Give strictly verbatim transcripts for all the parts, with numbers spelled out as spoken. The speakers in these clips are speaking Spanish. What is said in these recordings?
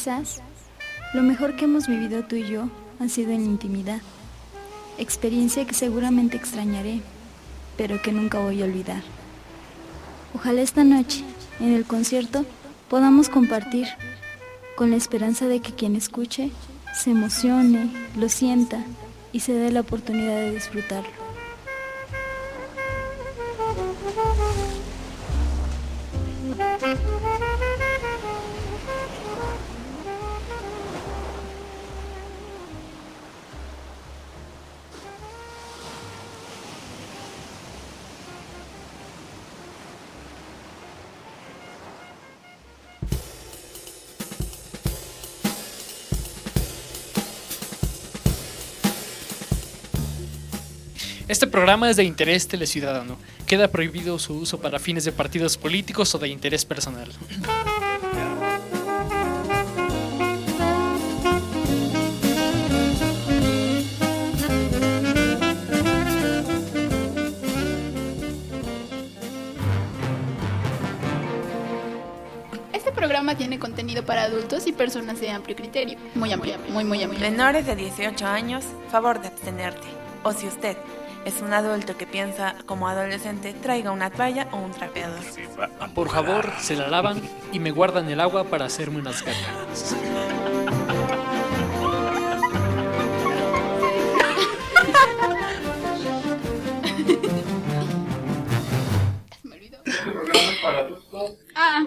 Quizás lo mejor que hemos vivido tú y yo ha sido en la intimidad, experiencia que seguramente extrañaré, pero que nunca voy a olvidar. Ojalá esta noche, en el concierto, podamos compartir, con la esperanza de que quien escuche se emocione, lo sienta y se dé la oportunidad de disfrutarlo. Este programa es de interés teleciudadano. Queda prohibido su uso para fines de partidos políticos o de interés personal. Este programa tiene contenido para adultos y personas de amplio criterio. Muy amplio, muy, muy amplio. Menores de dieciocho años, favor de abstenerte. O si usted es un adulto que piensa como adolescente, traiga una toalla o un trapeador. Por favor, se la lavan y me guardan el agua para hacerme unas ganas. Me olvidó. Ah.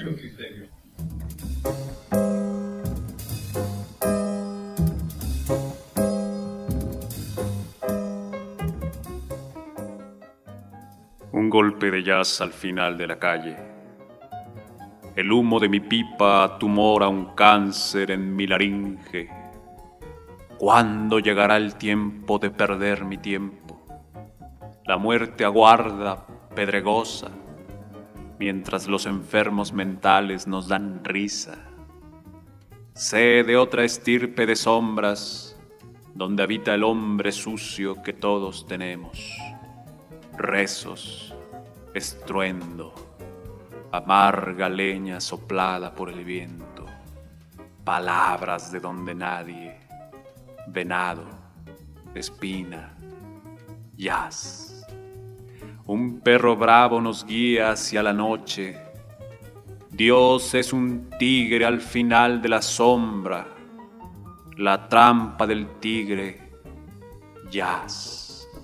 Un golpe de jazz al final de la calle. El humo de mi pipa tumora un cáncer en mi laringe. ¿Cuándo llegará el tiempo de perder mi tiempo? La muerte aguarda, pedregosa, mientras los enfermos mentales nos dan risa. Sé de otra estirpe de sombras, donde habita el hombre sucio que todos tenemos. Rezos, estruendo, amarga leña soplada por el viento, palabras de donde nadie, venado, espina, jazz. Un perro bravo nos guía hacia la noche. Dios es un tigre al final de la sombra, la trampa del tigre, jazz.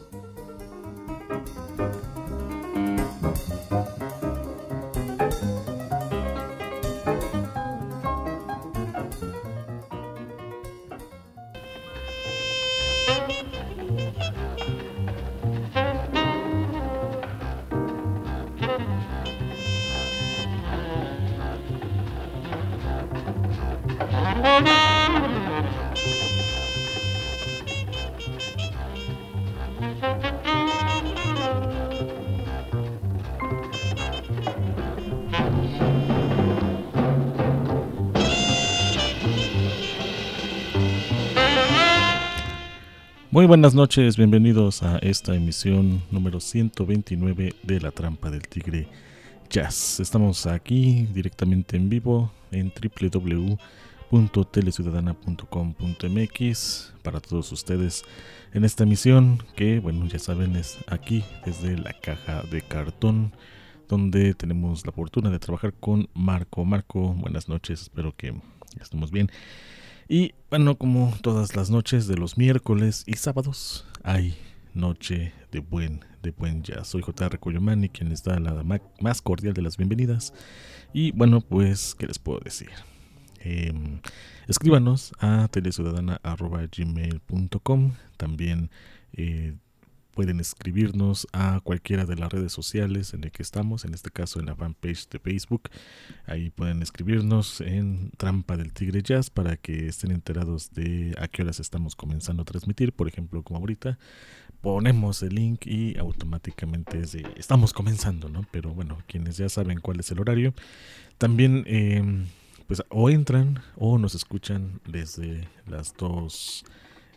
Muy buenas noches, bienvenidos a esta emisión número ciento veintinueve de La Trampa del Tigre Jazz. Estamos aquí directamente en vivo en doble u doble u doble u punto teleciudadana punto com punto m x para todos ustedes en esta emisión que, bueno, ya saben, es aquí desde la caja de cartón, donde tenemos la fortuna de trabajar con Marco. Marco, buenas noches, espero que estemos bien. Y bueno, como todas las noches de los miércoles y sábados, hay noche de buen, de buen jazz. Soy J R Cuyumani, quien les da la más cordial de las bienvenidas. Y bueno, pues, ¿qué les puedo decir? Eh, escríbanos a teleciudadana arroba gmail punto com. También eh, pueden escribirnos a cualquiera de las redes sociales en el que estamos, en este caso en la fanpage de Facebook. Ahí pueden escribirnos en Trampa del Tigre Jazz para que estén enterados de a qué horas estamos comenzando a transmitir. Por ejemplo, como ahorita, ponemos el link y automáticamente es de, estamos comenzando, ¿no? Pero bueno, quienes ya saben cuál es el horario, también eh, pues o entran o nos escuchan desde las dos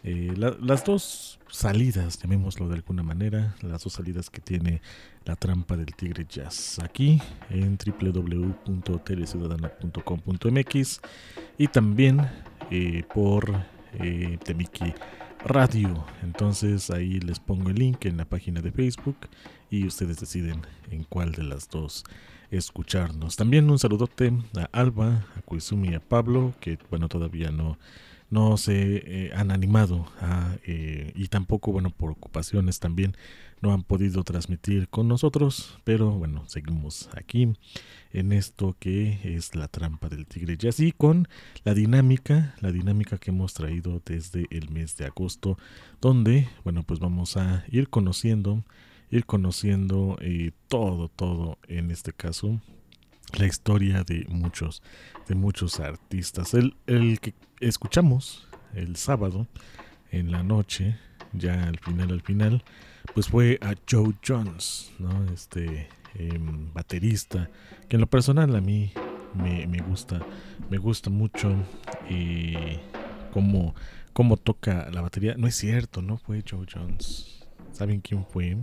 eh, la, las dos salidas, llamémoslo de alguna manera, las dos salidas que tiene La Trampa del Tigre Jazz, aquí en doble u doble u doble u punto teleciudadana punto com punto m x y también eh, por eh, Temiki Radio. Entonces ahí les pongo el link en la página de Facebook y ustedes deciden en cuál de las dos escucharnos. También un saludote a Alba, a Koizumi y a Pablo, que bueno, todavía no no se eh, han animado a, eh, y tampoco, bueno, por ocupaciones también no han podido transmitir con nosotros, pero bueno, seguimos aquí en esto que es La Trampa del Tigre Jazz y con la dinámica, la dinámica que hemos traído desde el mes de agosto, donde, bueno, pues vamos a ir conociendo, ir conociendo eh, todo, todo en este caso, la historia de muchos, de muchos artistas. El, el que escuchamos el sábado en la noche, ya al final, al final, pues fue a Joe Jones, ¿no? Este eh, baterista, que en lo personal a mí me, me gusta, me gusta mucho eh, cómo, cómo toca la batería. No es cierto, no fue Joe Jones. ¿Saben quién fue?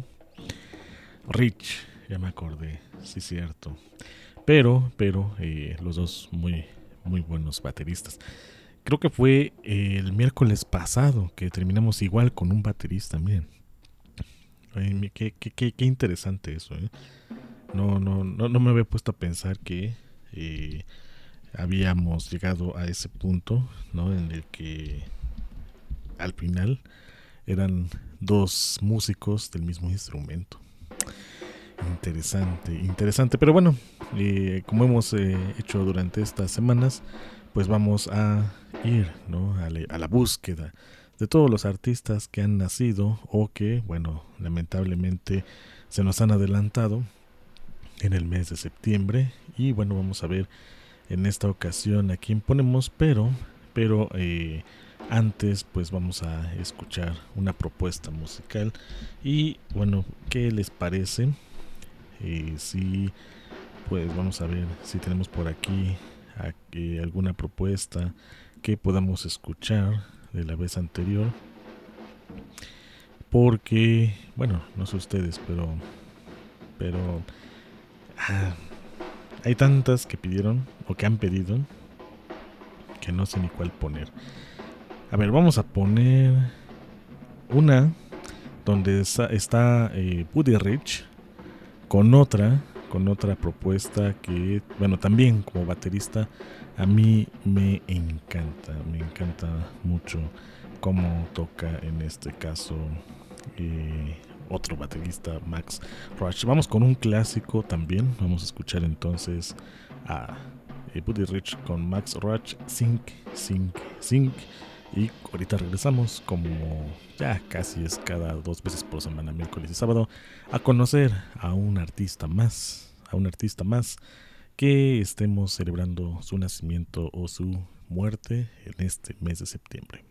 Rich, ya me acordé, sí es cierto. Pero, pero eh, los dos muy, muy buenos bateristas. Creo que fue eh, el miércoles pasado que terminamos igual con un baterista, miren. Ay, qué, qué, qué, qué interesante eso, ¿eh? No, no, no, no me había puesto a pensar que eh, habíamos llegado a ese punto, ¿no? En el que al final eran dos músicos del mismo instrumento. Interesante, interesante. Pero bueno, eh, como hemos eh, hecho durante estas semanas, pues vamos a ir, ¿no? a, le, a la búsqueda de todos los artistas que han nacido o que, bueno, lamentablemente se nos han adelantado en el mes de septiembre. Y bueno, vamos a ver en esta ocasión a quién ponemos, pero, pero eh, antes pues vamos a escuchar una propuesta musical. Y bueno, ¿qué les parece? Eh, si pues vamos a ver si tenemos por aquí a, eh, alguna propuesta que podamos escuchar de la vez anterior, porque bueno, no sé ustedes, pero pero ah, hay tantas que pidieron o que han pedido que no sé ni cuál poner. A ver, vamos a poner una donde está, está eh, Buddy Rich con otra, con otra propuesta que, bueno, también como baterista a mí me encanta, me encanta mucho cómo toca en este caso eh, otro baterista, Max Roach. Vamos con un clásico también, vamos a escuchar entonces a eh, Buddy Rich con Max Roach, Sink, Sink, Sink. Y ahorita regresamos, como ya casi es cada dos veces por semana, miércoles y sábado, a conocer a un artista más, a un artista más que estemos celebrando su nacimiento o su muerte en este mes de septiembre.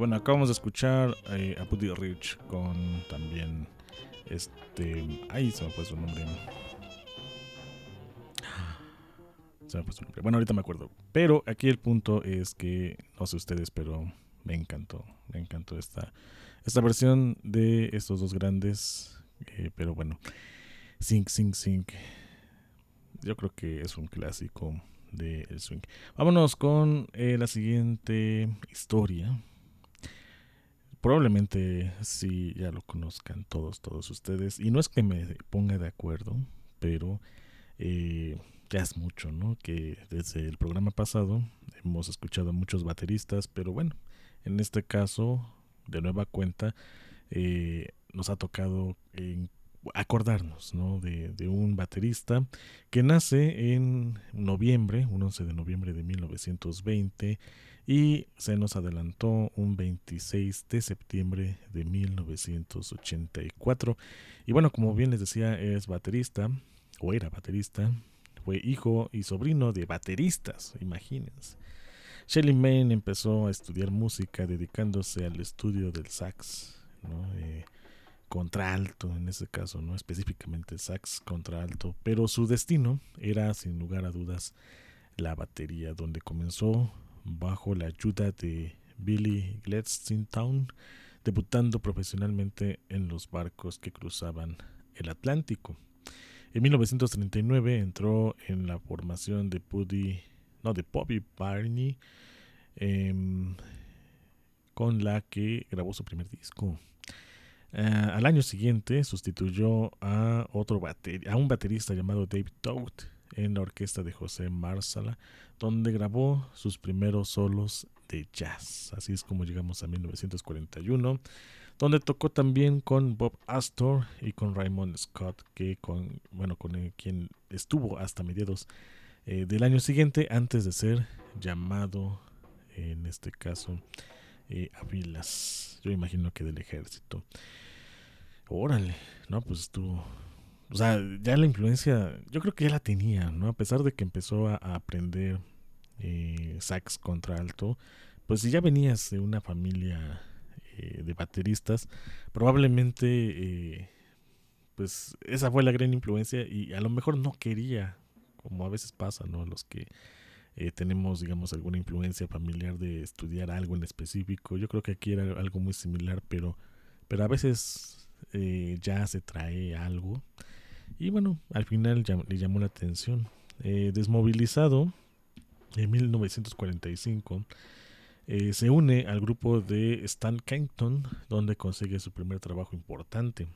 bueno, acabamos de escuchar eh, a Buddy Rich con también este... Ahí se me fue su nombre. Se me fue su nombre. Bueno, ahorita me acuerdo. Pero aquí el punto es que, no sé ustedes, pero me encantó. Me encantó esta, esta versión de estos dos grandes. Eh, pero bueno, Sing, Sing, Sing. Yo creo que es un clásico del swing. Vámonos con eh, la siguiente historia. Probablemente sí ya lo conozcan todos, todos ustedes. Y no es que me ponga de acuerdo, pero eh, ya es mucho, ¿no? Que desde el programa pasado hemos escuchado a muchos bateristas, pero bueno, en este caso, de nueva cuenta, eh, nos ha tocado eh, acordarnos, ¿no? de, de un baterista que nace en noviembre, un once de noviembre de mil novecientos veinte, y se nos adelantó un veintiséis de septiembre de mil novecientos ochenta y cuatro. Y bueno, como bien les decía, es baterista, o era baterista, fue hijo y sobrino de bateristas, imagínense. Shelly Manne empezó a estudiar música dedicándose al estudio del sax, ¿no? Eh, contralto en ese caso, no específicamente sax contralto, pero su destino era sin lugar a dudas la batería, donde comenzó bajo la ayuda de Billy Gladstone, debutando profesionalmente en los barcos que cruzaban el Atlántico. En mil novecientos treinta y nueve entró en la formación de Buddy, no, de Bobby Barney, eh, con la que grabó su primer disco. Uh, al año siguiente sustituyó a otro bater- a un baterista llamado David Todd en la orquesta de José Marsala, donde grabó sus primeros solos de jazz. Así es como llegamos a mil novecientos cuarenta y uno, donde tocó también con Bob Astor y con Raymond Scott, que con bueno con el, quien estuvo hasta mediados eh, del año siguiente, antes de ser llamado, en este caso, eh, a filas, yo imagino que del ejército. Órale, no, pues estuvo, o sea, ya la influencia, yo creo que ya la tenía, ¿no? A pesar de que empezó a, a aprender eh, sax contralto, pues si ya venías de una familia eh, de bateristas, probablemente, eh, pues esa fue la gran influencia, y a lo mejor no quería, como a veces pasa, ¿no? Los que eh, tenemos, digamos, alguna influencia familiar de estudiar algo en específico. Yo creo que aquí era algo muy similar, pero, pero a veces Eh, ya se trae algo, y bueno, al final ya, le llamó la atención. Eh, desmovilizado en mil novecientos cuarenta y cinco, eh, se une al grupo de Stan Kenton, donde consigue su primer trabajo importante.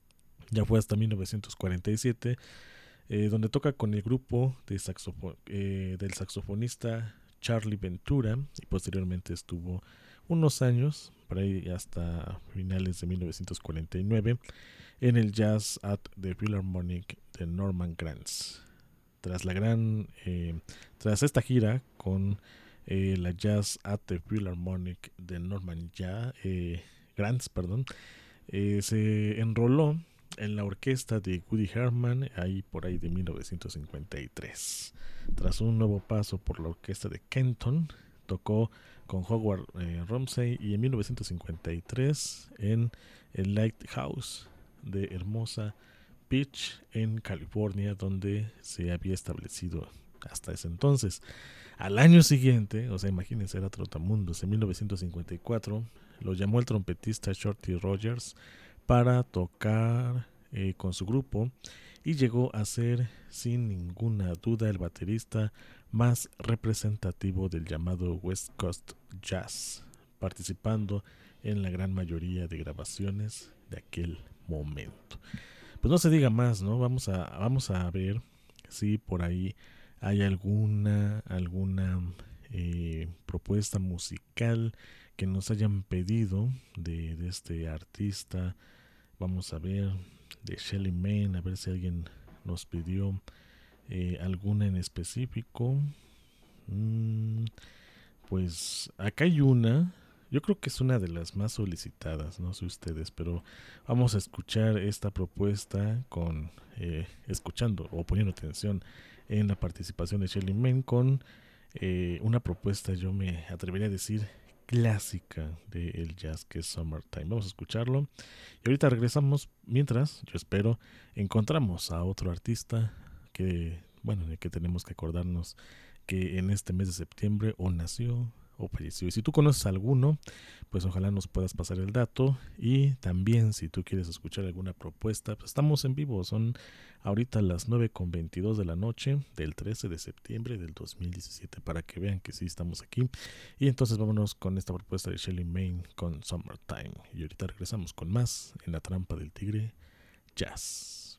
Ya fue hasta mil novecientos cuarenta y siete, eh, donde toca con el grupo de saxofo- eh, del saxofonista Charlie Ventura, y posteriormente estuvo unos años, por ahí hasta finales de mil novecientos cuarenta y nueve, en el Jazz at the Philharmonic de Norman Granz. Tras la gran, eh, tras esta gira con eh, la Jazz at the Philharmonic de Norman ya, eh, Granz, perdón, eh, se enroló en la orquesta de Woody Herman, ahí por ahí de mil novecientos cincuenta y tres. Tras un nuevo paso por la orquesta de Kenton, tocó con Howard eh, Rumsey, y en mil novecientos cincuenta y tres en el Lighthouse de Hermosa Beach en California, donde se había establecido hasta ese entonces. Al año siguiente, o sea, imagínense, era trotamundos, en mil novecientos cincuenta y cuatro lo llamó el trompetista Shorty Rogers para tocar eh, con su grupo, y llegó a ser sin ninguna duda el baterista más representativo del llamado West Coast Jazz, participando en la gran mayoría de grabaciones de aquel momento. Pues no se diga más, ¿no? Vamos a, vamos a ver si por ahí hay alguna, alguna eh, propuesta musical que nos hayan pedido de, de este artista. Vamos a ver de Shelly Manne, a ver si alguien nos pidió eh, alguna en específico. Mm, pues acá hay una, yo creo que es una de las más solicitadas, no sé ustedes, pero vamos a escuchar esta propuesta con eh, escuchando o poniendo atención en la participación de Shelly Manne con eh, una propuesta, yo me atrevería a decir clásica del jazz que es Summertime. Vamos a escucharlo y ahorita regresamos. Mientras, yo espero, encontramos a otro artista que, bueno, de que tenemos que acordarnos que en este mes de septiembre o nació o falleció. Y si tú conoces a alguno, pues ojalá nos puedas pasar el dato. Y también si tú quieres escuchar alguna propuesta, pues estamos en vivo. Son ahorita las nueve con veintidós de la noche del trece de septiembre del dos mil diecisiete, para que vean que sí estamos aquí. Y entonces vámonos con esta propuesta de Shelly Manne con Summertime. Y ahorita regresamos con más en La Trampa del Tigre Jazz.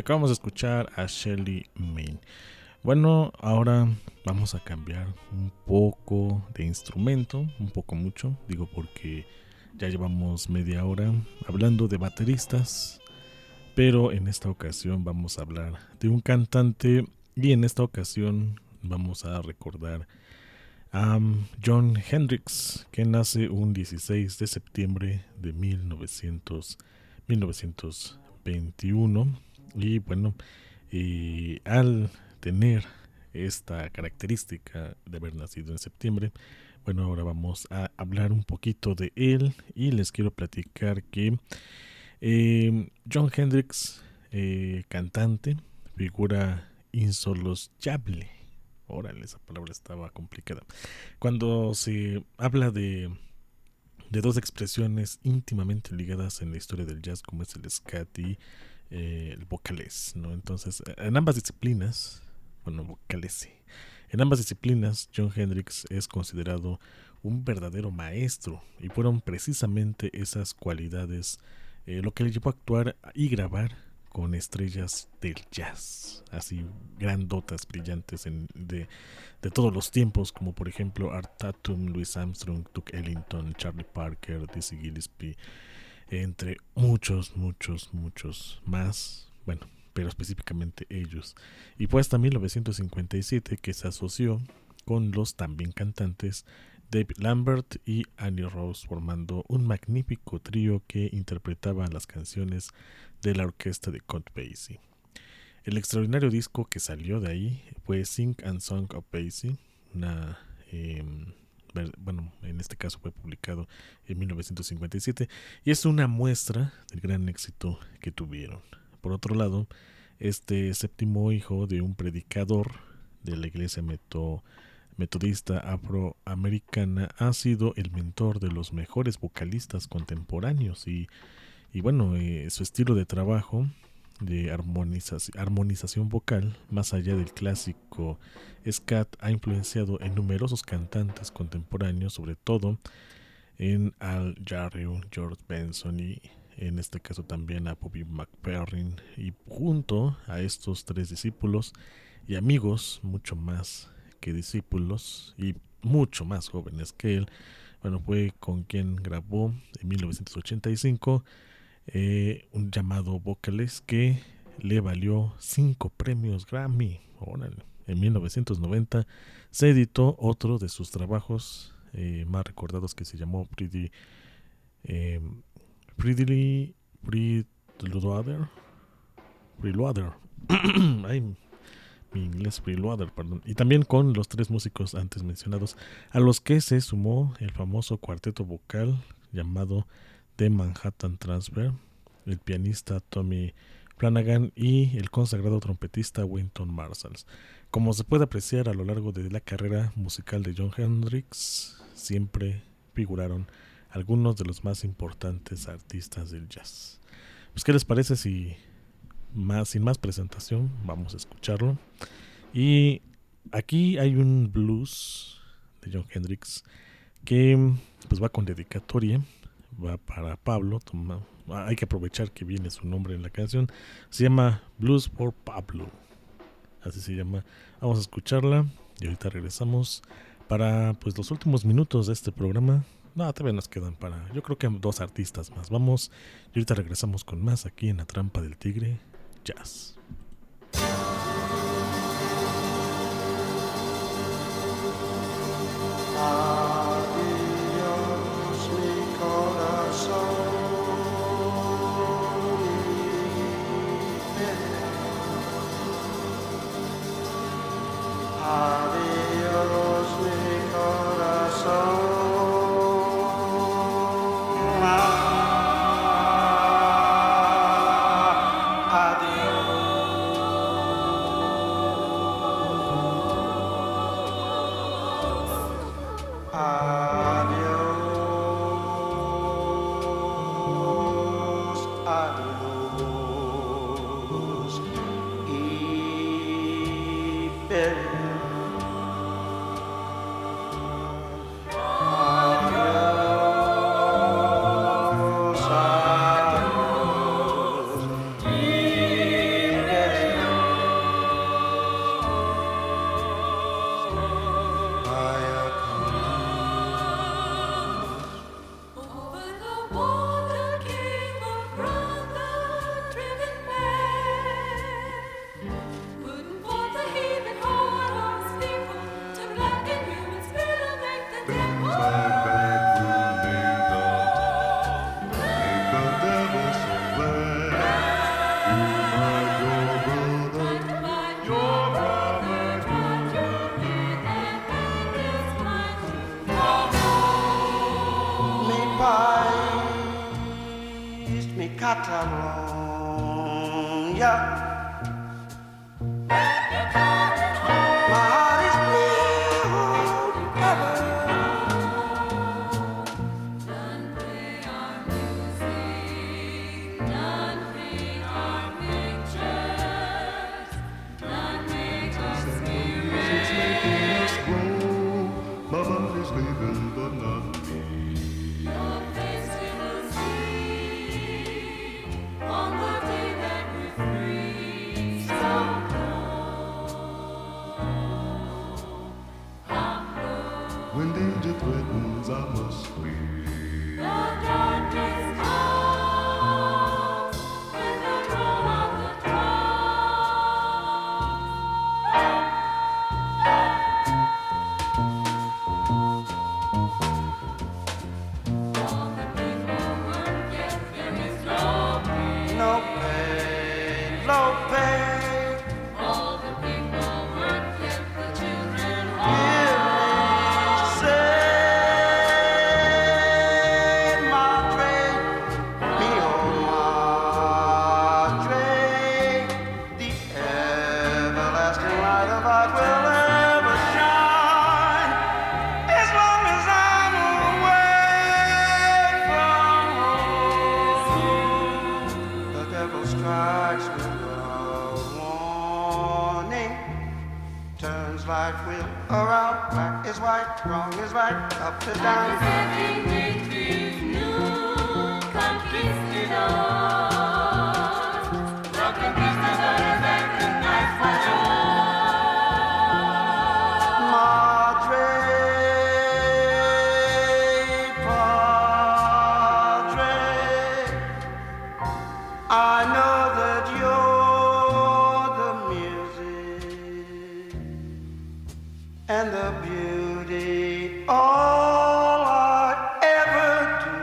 Acabamos de escuchar a Shelly Manne. Bueno, ahora vamos a cambiar un poco de instrumento, un poco mucho, digo porque ya llevamos media hora hablando de bateristas, pero en esta ocasión vamos a hablar de un cantante y en esta ocasión vamos a recordar a Jon Hendricks, que nace un dieciséis de septiembre de mil novecientos veintiuno y bueno, y al tener esta característica de haber nacido en septiembre, bueno, ahora vamos a hablar un poquito de él y les quiero platicar que eh, Jon Hendricks, eh, cantante, figura insospechable. Órale, esa palabra estaba complicada. Cuando se habla de, de dos expresiones íntimamente ligadas en la historia del jazz, como es el scat y eh, el vocalese, ¿no? Entonces, en ambas disciplinas, bueno, vocalese, en ambas disciplinas, Jon Hendricks es considerado un verdadero maestro y fueron precisamente esas cualidades eh, lo que le llevó a actuar y grabar con estrellas del jazz, así grandotas, brillantes en, de, de todos los tiempos, como por ejemplo Art Tatum, Louis Armstrong, Duke Ellington, Charlie Parker, Dizzy Gillespie, entre muchos, muchos, muchos más, bueno, pero específicamente ellos. Y fue hasta mil novecientos cincuenta y siete que se asoció con los también cantantes David Lambert y Annie Rose, formando un magnífico trío que interpretaba las canciones de la orquesta de Count Basie. El extraordinario disco que salió de ahí fue Sing and Song of Basie, una, eh, bueno, en este caso fue publicado en mil novecientos cincuenta y siete y es una muestra del gran éxito que tuvieron. Por otro lado, este séptimo hijo de un predicador de la iglesia meto, metodista afroamericana ha sido el mentor de los mejores vocalistas contemporáneos y, y bueno, eh, su estilo de trabajo de armonización, armonización vocal, más allá del clásico scat, ha influenciado en numerosos cantantes contemporáneos, sobre todo en Al Jarreau, George Benson y en este caso también a Bobby McFerrin, y junto a estos tres discípulos y amigos mucho más que discípulos y mucho más jóvenes que él, bueno, fue con quien grabó en mil novecientos ochenta y cinco eh, un llamado Vocalist que le valió cinco premios Grammy. Órale. En mil novecientos noventa se editó otro de sus trabajos eh, más recordados que se llamó Pretty eh, Pretty Preloader Preloader Ay, mi inglés Preloader, perdón. Y también con los tres músicos antes mencionados, a los que se sumó el famoso cuarteto vocal llamado The Manhattan Transfer, el pianista Tommy Flanagan y el consagrado trompetista Wynton Marsalis. Como se puede apreciar a lo largo de la carrera musical de Jon Hendricks, siempre figuraron algunos de los más importantes artistas del jazz. Pues, ¿qué les parece si más, sin más presentación vamos a escucharlo? Y aquí hay un blues de Jon Hendricks que pues va con dedicatoria, va para Pablo. Toma, hay que aprovechar que viene su nombre en la canción. Se llama Blues for Pablo, así se llama. Vamos a escucharla y ahorita regresamos para pues los últimos minutos de este programa. No, todavía nos quedan para, yo creo que dos artistas más. Vamos y ahorita regresamos con más aquí en La Trampa del Tigre Jazz. Adiós, mi corazón. Adiós, mi corazón. Yeah. Catalonia. My heart is near forever. None play our music, none paint our pictures, none make us Music's making us grow. My body's leaving, but not me. your face we will see on the day that we're free. So When danger threatens, I must flee. the darkness comes with the roll of the All the people work, yet there is no pay. No pain, no pain. All the people work, yet the children Hear me say, Madre, mio madre, the everlasting light of God will ever shine as long as I'm away from home. The devil strikes without warning, turns like wheel around, black is white, wrong is right, up is down. Madre, padre, I know that you're the music and the beauty. All I ever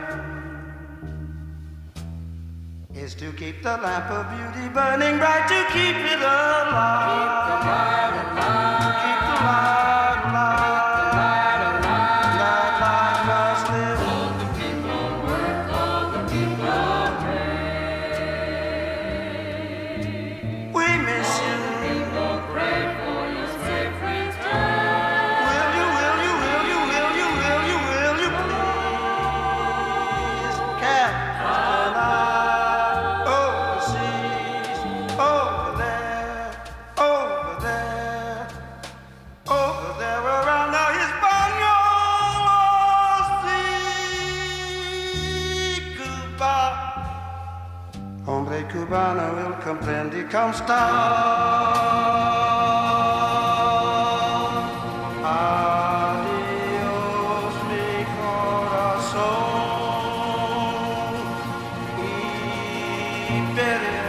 do is to keep the lamp of beauty burning bright, to keep it alive. Keep the light alive. Keep the light alive. That light must live. All the people work, all the people pray. We miss you. People pray for your safe return. Will you, will you, will you, will you, will you, will you please capture the night overseas, over there, over there, over there around the Hispaniola Sea, Cuba. Hombre cubano, il comprendi come sta. Adiós, mi corazón, Iberia.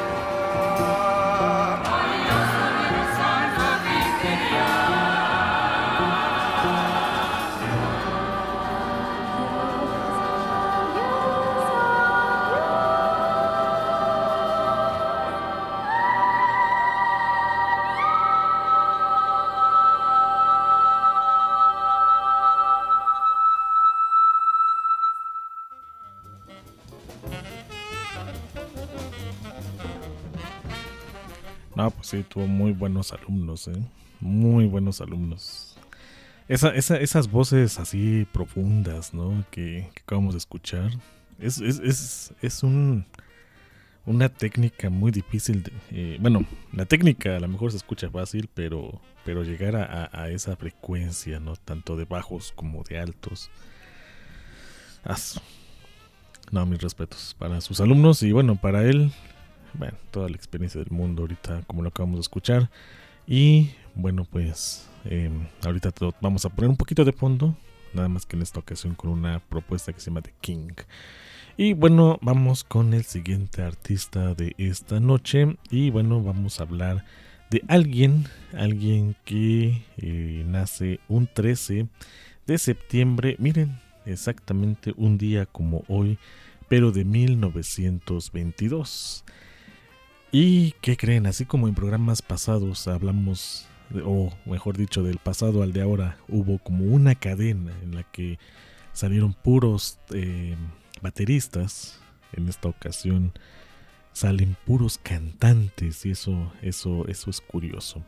No, pues sí, tuvo muy buenos alumnos, ¿eh? Muy buenos alumnos. Esa, esa, esas voces así profundas, ¿no? Que, que acabamos de escuchar. Es, es, es, es un, una técnica muy difícil. De, eh, bueno, la técnica a lo mejor se escucha fácil, pero, pero llegar a, a, a esa frecuencia, ¿no? Tanto de bajos como de altos. As, no, mis respetos para sus alumnos y bueno, para él. Bueno, toda la experiencia del mundo ahorita, como lo acabamos de escuchar. Y bueno, pues eh, ahorita te lo vamos a poner un poquito de fondo. Nada más que en esta ocasión con una propuesta que se llama The King. Y bueno, vamos con el siguiente artista de esta noche. Y bueno, vamos a hablar de alguien, alguien que eh, nace un trece de septiembre, miren, exactamente un día como hoy, pero de mil novecientos veintidós. ¿Y qué creen? Así como en programas pasados hablamos, de, o mejor dicho, del pasado al de ahora, hubo como una cadena en la que salieron puros eh, bateristas. En esta ocasión salen puros cantantes y eso, eso, eso es curioso.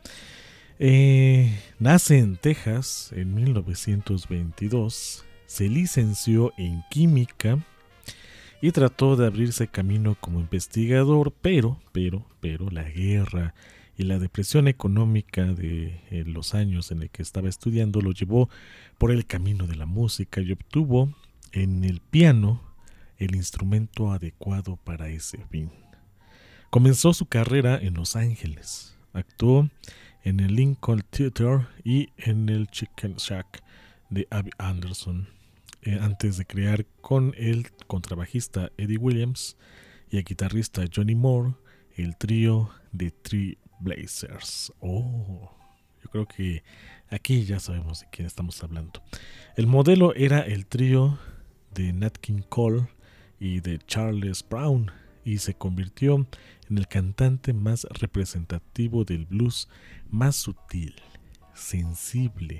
Eh, nace en Texas en mil novecientos veintidós, se licenció en química y trató de abrirse camino como investigador, pero, pero, pero la guerra y la depresión económica de eh, los años en el que estaba estudiando lo llevó por el camino de la música y obtuvo en el piano el instrumento adecuado para ese fin. Comenzó su carrera en Los Ángeles, actuó en el Lincoln Theatre y en el Chicken Shack de Abby Anderson, eh, antes de crear con el contrabajista Eddie Williams y el guitarrista Johnny Moore el trío de Three Blazers. Oh, yo creo que aquí ya sabemos de quién estamos hablando. El modelo era el trío de Nat King Cole y de Charles Brown, y se convirtió en el cantante más representativo del blues, más sutil, sensible,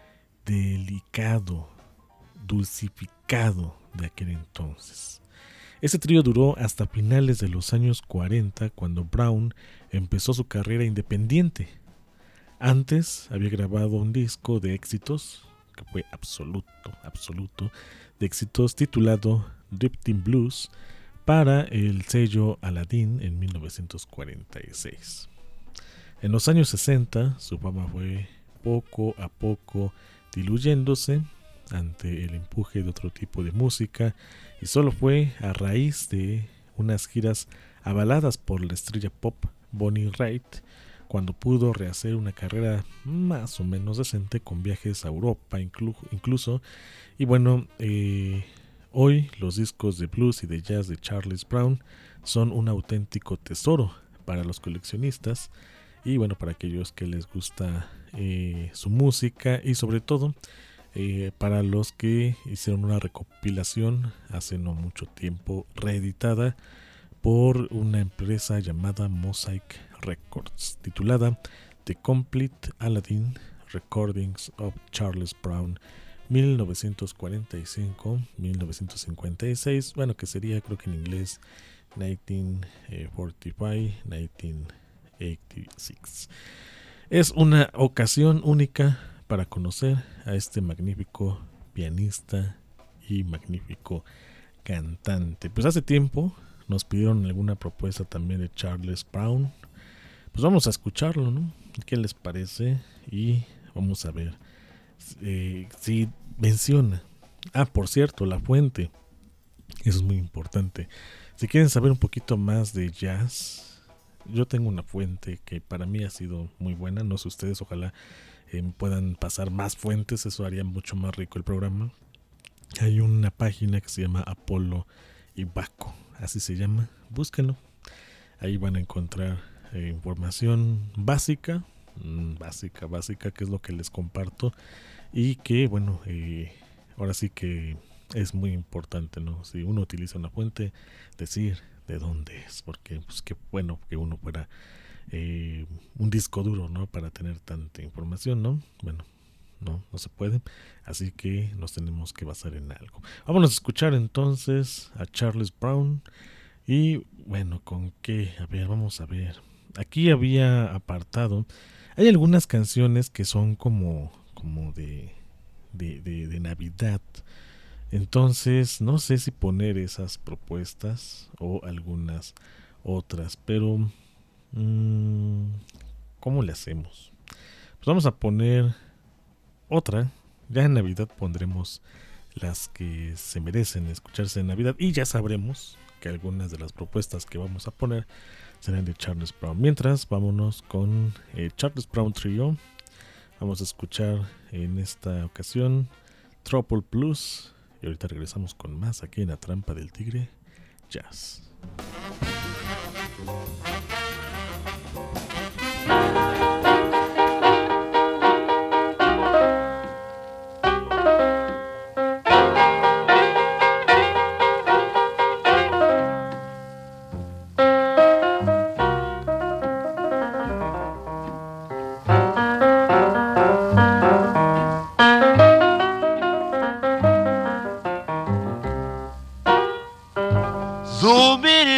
delicado, dulcificado de aquel entonces. Ese trío duró hasta finales de los años cuarenta, cuando Brown empezó su carrera independiente. Antes había grabado un disco de éxitos, que fue absoluto, absoluto, de éxitos titulado Drifting Blues, para el sello Aladdin en mil novecientos cuarenta y seis. En los años sesenta su fama fue poco a poco diluyéndose ante el empuje de otro tipo de música, y solo fue a raíz de unas giras avaladas por la estrella pop Bonnie Raitt cuando pudo rehacer una carrera más o menos decente con viajes a Europa inclu- incluso. Y bueno, eh, hoy los discos de blues y de jazz de Charles Brown son un auténtico tesoro para los coleccionistas y bueno, para aquellos que les gusta eh, su música, y sobre todo eh, para los que hicieron una recopilación hace no mucho tiempo reeditada por una empresa llamada Mosaic Records, titulada The Complete Aladdin Recordings of Charles Brown mil novecientos cuarenta y cinco a mil novecientos cincuenta y seis, bueno, que sería, creo que en inglés, mil novecientos cuarenta y cinco a mil novecientos ochenta y seis. Es una ocasión única para conocer a este magnífico pianista y magnífico cantante. Pues hace tiempo nos pidieron alguna propuesta también de Charles Brown. Pues vamos a escucharlo, ¿no? ¿Qué les parece? Y vamos a ver eh, si menciona. Ah, por cierto, la fuente. Eso es muy importante. Si quieren saber un poquito más de jazz, yo tengo una fuente que para mí ha sido muy buena. No sé ustedes, ojalá eh, puedan pasar más fuentes. Eso haría mucho más rico el programa. Hay una página que se llama Apolo y Baco, así se llama. Búsquenlo. Ahí van a encontrar eh, información básica, mmm, básica, básica, que es lo que les comparto. Y que, bueno, eh, ahora sí que es muy importante, ¿no? Si uno utiliza una fuente, decir de dónde es, porque pues qué bueno que uno fuera eh, un disco duro, ¿no? Para tener tanta información, ¿no? Bueno, no, no se puede, así que nos tenemos que basar en algo. Vámonos a escuchar entonces a Charles Brown. Y bueno, ¿con qué? A ver, vamos a ver. Aquí había apartado, hay algunas canciones que son como, como de, de, de, de Navidad. Entonces, no sé si poner esas propuestas o algunas otras, pero mmm, ¿cómo le hacemos? Pues vamos a poner otra. Ya en Navidad pondremos las que se merecen escucharse en Navidad y ya sabremos que algunas de las propuestas que vamos a poner serán de Charles Brown. Mientras, vámonos con eh, Charles Brown Trio. Vamos a escuchar en esta ocasión Trouble Blues. Y ahorita regresamos con más aquí en La Trampa del Tigre Jazz. So many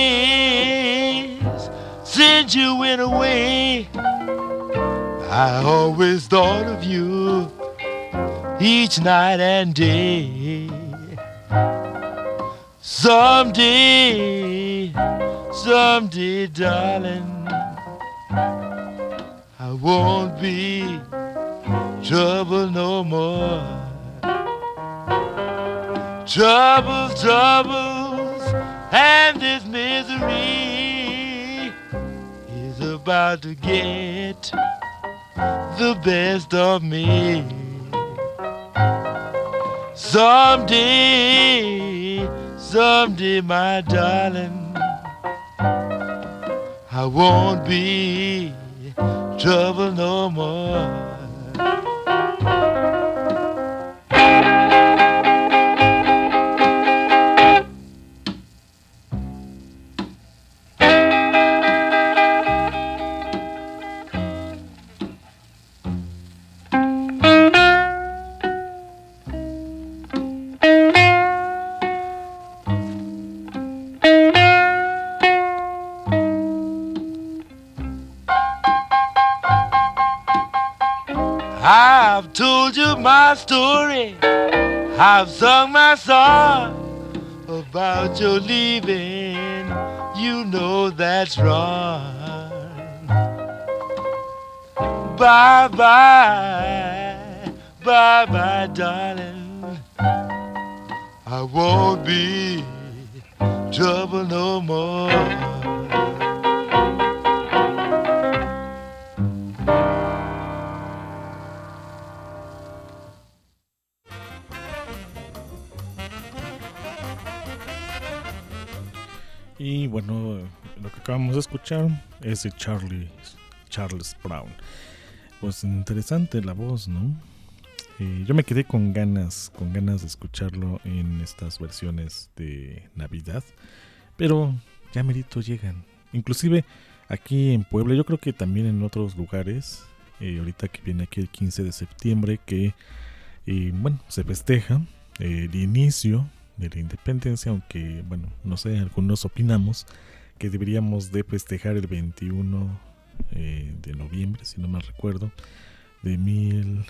days since you went away, I always thought of you each night and day. Someday, someday, darling, I won't be trouble no more. Troubles, troubles, and this misery is about to get the best of me. Someday, someday, my darling, I won't be trouble no more. I've told you my story, I've sung my song about your leaving, you know that's wrong. Bye bye, bye bye, darling, I won't be trouble no more. Y bueno, lo que acabamos de escuchar es de Charlie, Charles Brown. Pues interesante la voz, ¿no? Eh, yo me quedé con ganas, con ganas de escucharlo en estas versiones de Navidad, pero ya merito llegan. Inclusive aquí en Puebla, yo creo que también en otros lugares, eh, ahorita que viene aquí el quince de septiembre, que eh, bueno, se festeja eh, el inicio de la independencia, aunque bueno, no sé, algunos opinamos que deberíamos de festejar el veintiuno eh, de noviembre, si no mal recuerdo, de mil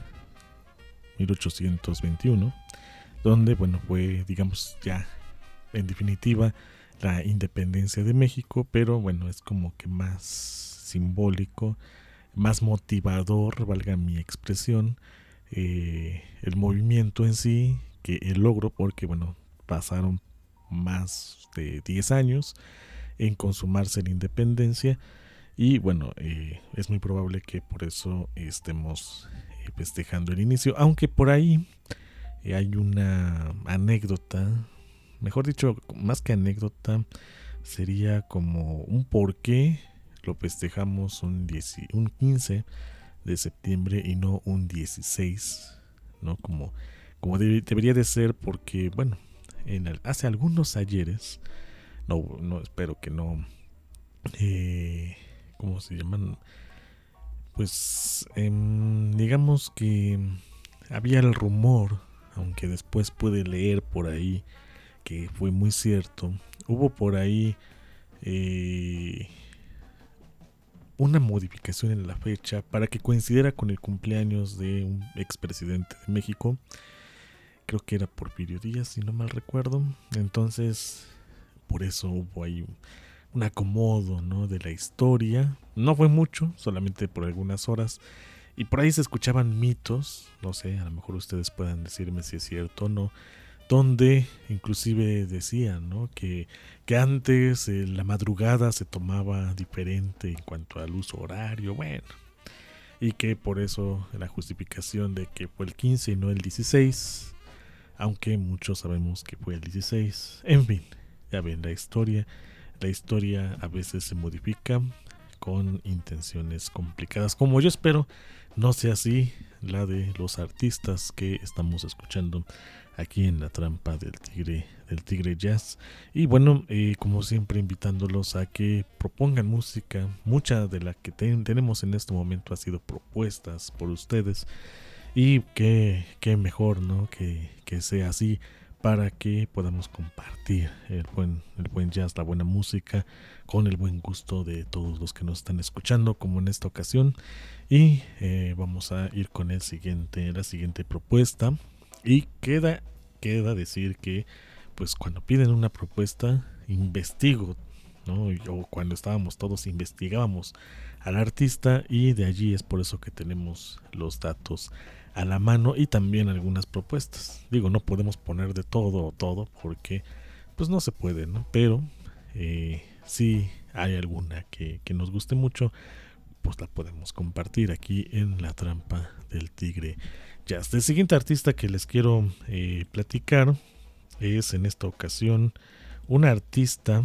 ochocientos veintiuno, donde bueno, fue, digamos, ya en definitiva la independencia de México, pero bueno, es como que más simbólico, más motivador, valga mi expresión, eh, el movimiento en sí, que el logro, porque bueno, pasaron más de diez años en consumarse la independencia y bueno, eh, es muy probable que por eso estemos eh, festejando el inicio, aunque por ahí eh, hay una anécdota, mejor dicho, más que anécdota, sería como un porqué lo festejamos un, diez, un quince de septiembre y no un dieciséis, ¿no? Como, como debe, debería de ser, porque bueno, en el, hace algunos ayeres, no, no espero que no, eh, ¿cómo se llaman? Pues eh, digamos que había el rumor, aunque después pude leer por ahí que fue muy cierto, hubo por ahí eh, una modificación en la fecha para que coincidiera con el cumpleaños de un expresidente de México. Creo que era Porfirio Díaz, si no mal recuerdo. Entonces, por eso hubo ahí un, un acomodo, ¿no?, de la historia. No fue mucho, solamente por algunas horas. Y por ahí se escuchaban mitos, no sé, a lo mejor ustedes puedan decirme si es cierto o no, donde inclusive decían, ¿no?, que, que antes eh, la madrugada se tomaba diferente en cuanto al uso horario, bueno. Y que por eso la justificación de que fue el quince y no el dieciséis, aunque muchos sabemos que fue el dieciséis. En fin, ya ven, la historia, la historia a veces se modifica con intenciones complicadas, como yo espero no sea así la de los artistas que estamos escuchando aquí en la trampa del tigre, del tigre jazz. Y bueno, eh, como siempre, invitándolos a que propongan música. Mucha de la que ten, tenemos en este momento ha sido propuestas por ustedes. Y que, que mejor, ¿no?, que, que sea así, para que podamos compartir el buen, el buen jazz, la buena música, con el buen gusto de todos los que nos están escuchando, como en esta ocasión. Y eh, vamos a ir con el siguiente, la siguiente propuesta. Y queda, queda decir que, pues cuando piden una propuesta, investigo, ¿no? O cuando estábamos todos investigábamos al artista, y de allí es por eso que tenemos los datos a la mano y también algunas propuestas. Digo, no podemos poner de todo o todo porque pues no se puede, ¿no? Pero eh, si hay alguna que, que nos guste mucho, pues la podemos compartir aquí en La Trampa del Tigre Jazz. El siguiente artista que les quiero eh, platicar es en esta ocasión un artista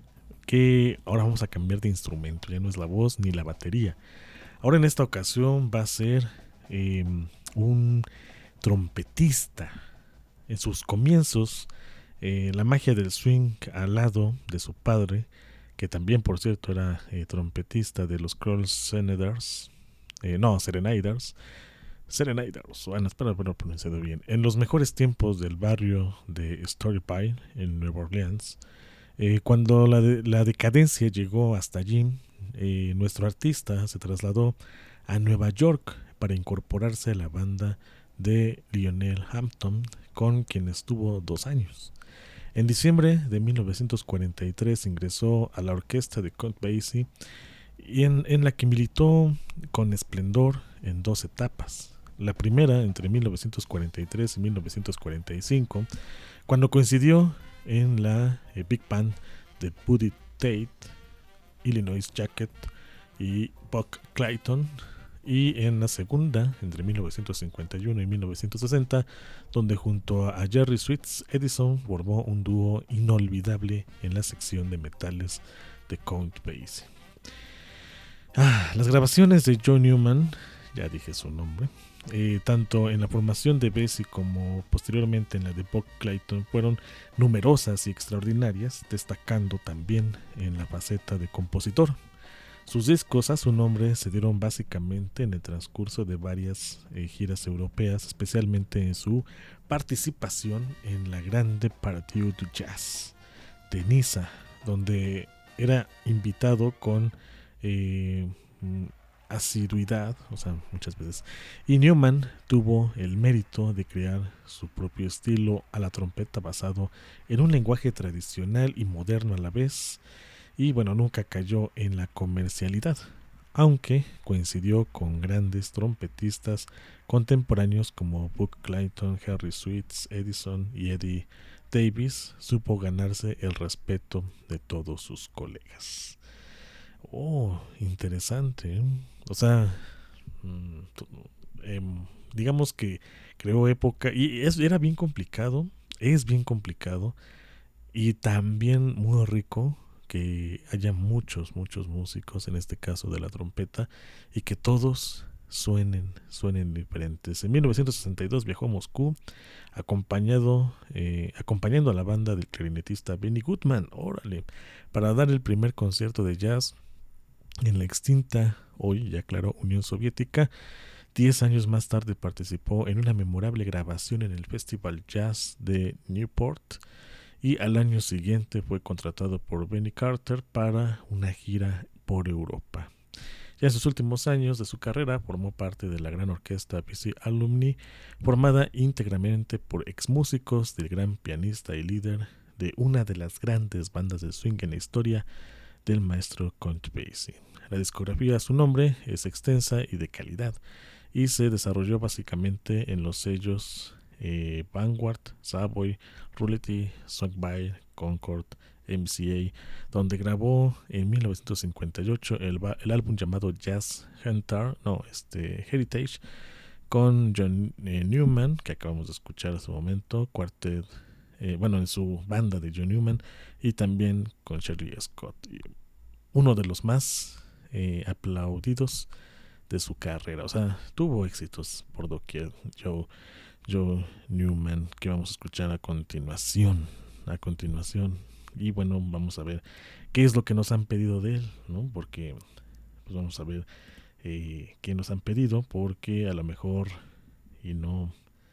que ahora vamos a cambiar de instrumento, ya no es la voz ni la batería. Ahora en esta ocasión va a ser eh, un trompetista. En sus comienzos, eh, la magia del swing al lado de su padre, que también por cierto era eh, trompetista de los Crawl Serenaders, eh, no, Serenaders, Serenaders, bueno, espero haberlo pronunciado bien, en los mejores tiempos del barrio de Storypile en Nueva Orleans. Eh, cuando la, de, la decadencia llegó hasta allí, eh, nuestro artista se trasladó a Nueva York para incorporarse a la banda de Lionel Hampton, con quien estuvo dos años. En diciembre de mil novecientos cuarenta y tres ingresó a la orquesta de Count Basie, y en, en la que militó con esplendor en dos etapas. La primera entre mil novecientos cuarenta y tres y mil novecientos cuarenta y cinco, cuando coincidió en la eh, Big Band de Buddy Tate, Illinois Jacquet y Buck Clayton, y en la segunda entre mil novecientos cincuenta y uno y mil novecientos sesenta, donde junto a Jerry Sweets Edison formó un dúo inolvidable en la sección de metales de Count Basie. Ah, las grabaciones de John Newman, ya dije su nombre, eh, tanto en la formación de Basie como posteriormente en la de Buck Clayton, fueron numerosas y extraordinarias, destacando también en la faceta de compositor. Sus discos a su nombre se dieron básicamente en el transcurso de varias eh, giras europeas, especialmente en su participación en la Grande Partie du Jazz de Niza, donde era invitado con eh, asiduidad, o sea, muchas veces. Y Newman tuvo el mérito de crear su propio estilo a la trompeta basado en un lenguaje tradicional y moderno a la vez. Y bueno, nunca cayó en la comercialidad, aunque coincidió con grandes trompetistas contemporáneos como Buck Clayton, Harry Sweets, Edison y Eddie Davis. Supo ganarse el respeto de todos sus colegas. Oh, interesante, ¿eh? O sea, eh, digamos que creó época, y es, era bien complicado, es bien complicado, y también muy rico que haya muchos, muchos músicos, en este caso de la trompeta, y que todos suenen, suenen diferentes. En mil novecientos sesenta y dos viajó a Moscú, acompañado, eh, acompañando a la banda del clarinetista Benny Goodman, órale, para dar el primer concierto de jazz en la extinta, hoy ya claro, Unión Soviética. Diez años más tarde participó en una memorable grabación en el Festival Jazz de Newport, y al año siguiente fue contratado por Benny Carter para una gira por Europa. Ya en sus últimos años de su carrera formó parte de la gran orquesta Basie Alumni, formada íntegramente por exmúsicos del gran pianista y líder de una de las grandes bandas de swing en la historia del maestro Count Basie. La discografía a su nombre es extensa y de calidad, y se desarrolló básicamente en los sellos Eh, Vanguard, Savoy, Roulette, Songby, Concord, M C A, donde grabó en mil novecientos cincuenta y ocho el, el álbum llamado Jazz Hunter, no, este Heritage, con John eh, Newman, que acabamos de escuchar hace un momento, cuartet, eh, bueno, en su banda de John Newman, y también con Shirley Scott, uno de los más eh, aplaudidos de su carrera. O sea, tuvo éxitos por doquier. Joe Joe Newman, que vamos a escuchar a continuación, a continuación, y bueno, vamos a ver qué es lo que nos han pedido de él, ¿no? Porque pues vamos a ver eh, qué nos han pedido, porque a lo mejor y no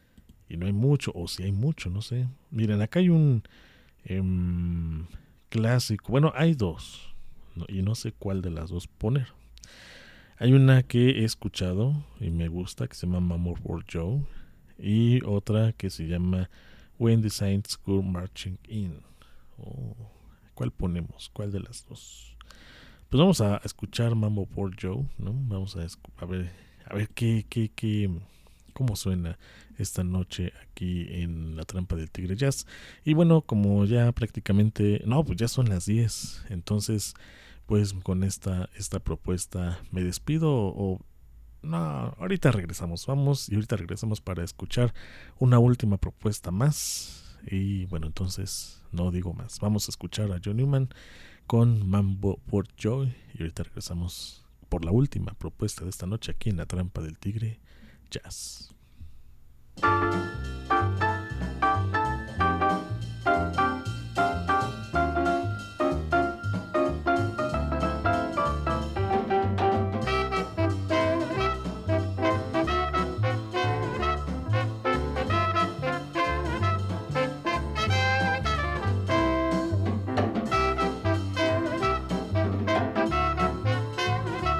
y no hay mucho, o si hay mucho, no sé. Miren, acá hay un em, clásico, bueno, hay dos, no, y no sé cuál de las dos poner. Hay una que he escuchado y me gusta, que se llama Mama for Joe, y otra que se llama When the Saints Go Marching In. Oh, ¿cuál ponemos? ¿Cuál de las dos? Pues vamos a escuchar Mambo for Joe, ¿no? Vamos a, escu- a ver, a ver qué, qué, qué, cómo suena esta noche aquí en La Trampa del Tigre Jazz. Y bueno, como ya prácticamente, no, pues ya son las diez, entonces, pues con esta, esta propuesta me despido o no, ahorita regresamos, vamos y ahorita regresamos para escuchar una última propuesta más. Y bueno, entonces no digo más, vamos a escuchar a John Newman con Mambo for Joy y ahorita regresamos por la última propuesta de esta noche aquí en La Trampa del Tigre Jazz.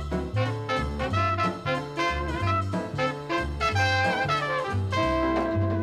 Thank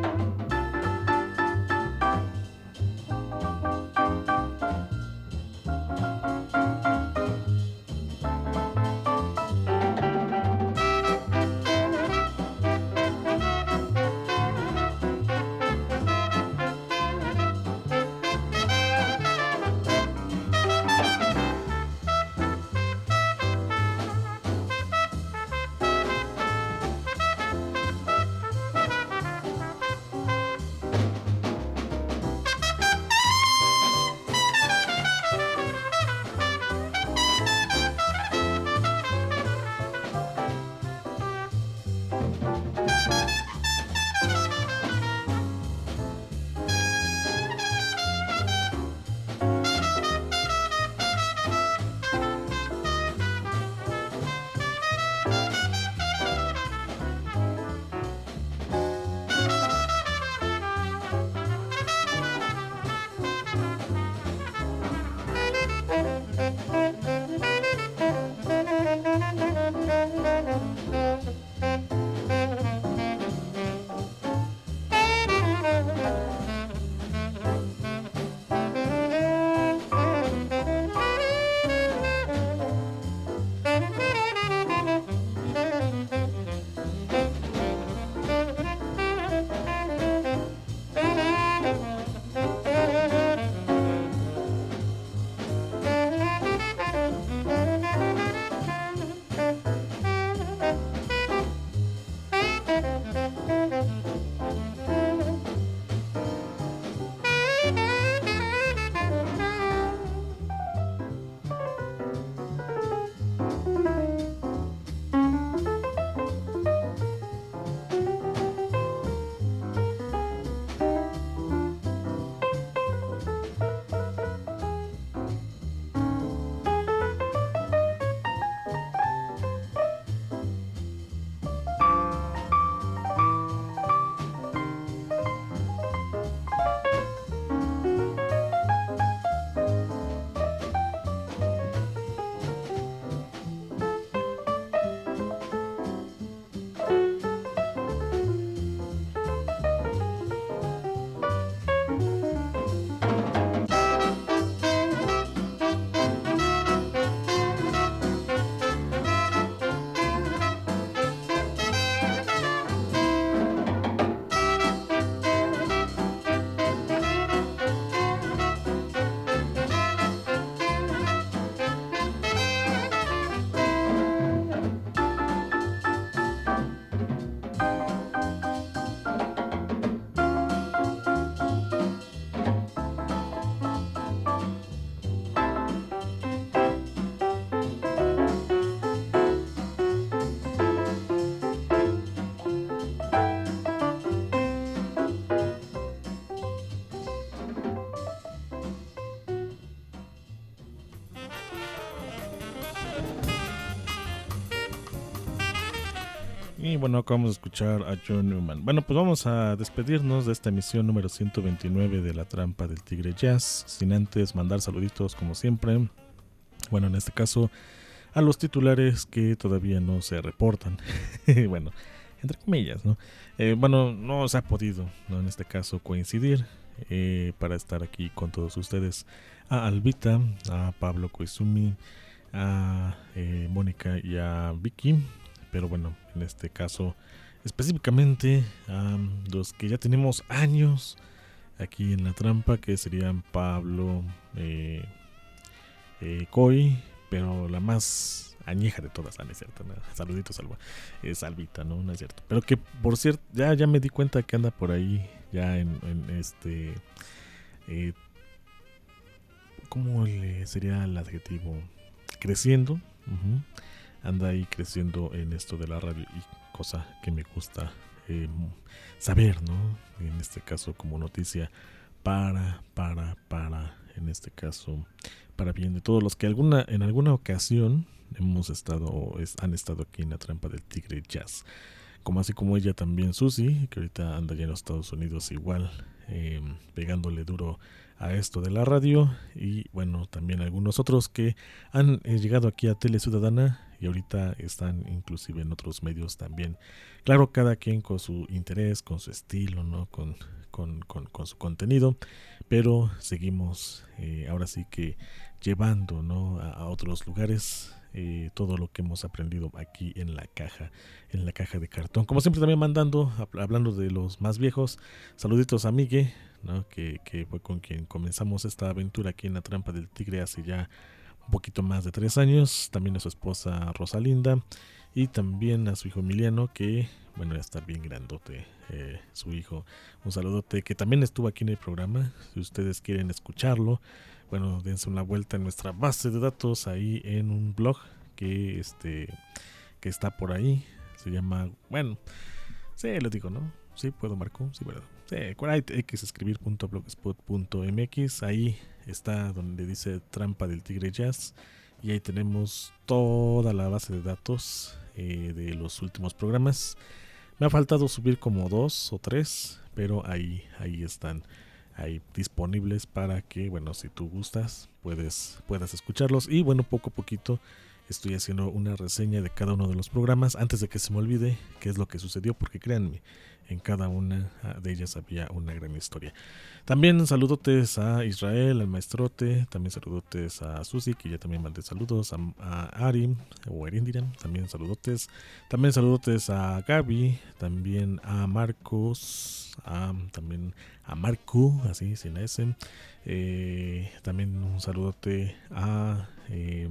Y bueno, acabamos de escuchar a John Newman. Bueno, pues vamos a despedirnos de esta emisión número ciento veintinueve de La Trampa del Tigre Jazz, sin antes mandar saluditos como siempre. Bueno, en este caso a los titulares que todavía no se reportan. Bueno, entre comillas, ¿no? Eh, bueno, no se ha podido, ¿no? En este caso coincidir eh, para estar aquí con todos ustedes. A Albita, a Pablo Koizumi, a eh, Mónica y a Vicky. Pero bueno, en este caso específicamente a los que ya tenemos años aquí en La Trampa, que serían Pablo, eh, eh, Coy, pero la más añeja de todas, ¿no es cierto? ¿No? Saluditos, Salva. Es Albita, ¿no? No es cierto. Pero que, por cierto, ya, ya me di cuenta que anda por ahí, ya en, en este... Eh, ¿Cómo le sería el adjetivo? Creciendo. Uh-huh. Anda ahí creciendo en esto de la radio y cosa que me gusta eh, saber, ¿no? En este caso como noticia para, para, para, en este caso para bien de todos los que alguna en alguna ocasión hemos estado, es, han estado aquí en La Trampa del Tigre Jazz. Como así como ella también, Susi, que ahorita anda ya en los Estados Unidos igual, eh, pegándole duro a esto de la radio. Y bueno, también algunos otros que han eh, llegado aquí a Tele Ciudadana y ahorita están inclusive en otros medios también. Claro, cada quien con su interés, con su estilo, ¿no? Con, con, con, con su contenido, pero seguimos eh, ahora sí que llevando, ¿no? a, a otros lugares eh, todo lo que hemos aprendido aquí en la caja, en la caja de cartón. Como siempre también mandando, hablando de los más viejos, saluditos a Migue, ¿no? que, que fue con quien comenzamos esta aventura aquí en La Trampa del Tigre hace ya un poquito más de tres años. También a su esposa Rosalinda y también a su hijo Emiliano, que bueno, ya está bien grandote, eh, su hijo. Un saludote, que también estuvo aquí en el programa. Si ustedes quieren escucharlo, bueno, dense una vuelta en nuestra base de datos, ahí en un blog que este que está por ahí. Se llama, bueno, sí, lo digo, ¿no? Sí, puedo, Marco, sí, verdad. Sí, xescribir punto blogspot punto mx. Ahí está donde dice Trampa del Tigre Jazz. Y ahí tenemos toda la base de datos eh, de los últimos programas. Me ha faltado subir como dos o tres, pero ahí, ahí están, ahí disponibles para que, bueno, si tú gustas, puedes, puedas escucharlos. Y bueno, poco a poquito estoy haciendo una reseña de cada uno de los programas antes de que se me olvide qué es lo que sucedió, porque créanme, en cada una de ellas había una gran historia. También saludotes a Israel, al maestrote, también saludotes a Susi, que ya también mandé saludos, a, a Ari o Erindiram, también saludotes, también saludotes a Gaby, también a Marcos, a, también a Marco, así sin la S, eh, también un saludote a... Eh,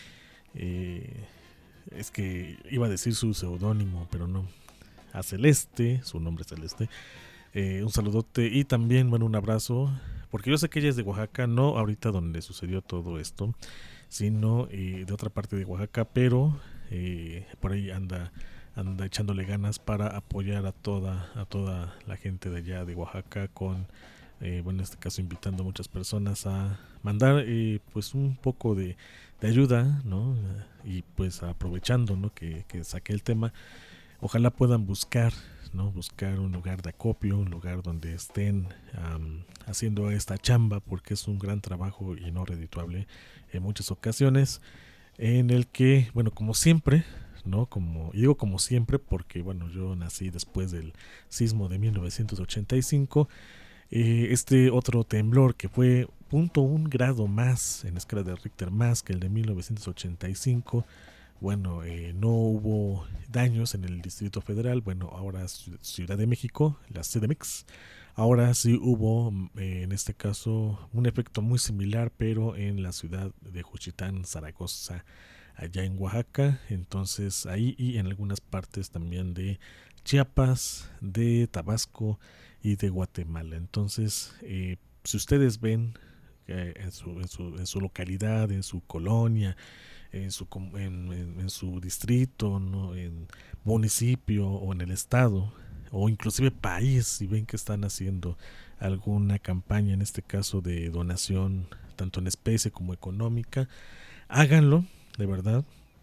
Eh, es que iba a decir su seudónimo, pero no, a Celeste, su nombre es Celeste, eh, un saludote y también, bueno, un abrazo, porque yo sé que ella es de Oaxaca, no ahorita donde sucedió todo esto, sino eh, de otra parte de Oaxaca, pero eh, por ahí anda anda echándole ganas para apoyar a toda a toda la gente de allá de Oaxaca con Eh, bueno, en este caso invitando a muchas personas a mandar eh, pues un poco de, de ayuda, ¿no? Y pues aprovechando, ¿no? que, que saqué el tema, ojalá puedan buscar, ¿no? Buscar un lugar de acopio, un lugar donde estén um, haciendo esta chamba, porque es un gran trabajo y no redituable en muchas ocasiones, en el que, bueno, como siempre, ¿no? Como, y digo como siempre porque, bueno, yo nací después del sismo de mil novecientos ochenta y cinco. Eh, este otro temblor que fue punto un grado más en la escala de Richter, más que el de mil novecientos ochenta y cinco. Bueno, eh, no hubo daños en el Distrito Federal. Bueno, ahora Ciudad de México, la C D M X. Ahora sí hubo, eh, en este caso, un efecto muy similar, pero en la ciudad de Juchitán, Zaragoza, allá en Oaxaca. Entonces ahí y en algunas partes también de Chiapas, de Tabasco y de Guatemala. Entonces, eh, si ustedes ven eh, en, su, en, su, en su localidad, en su colonia, en su, en, en, en su distrito, ¿no? En municipio o en el estado, o inclusive país, si ven que están haciendo alguna campaña, en este caso de donación, tanto en especie como económica, háganlo, de verdad.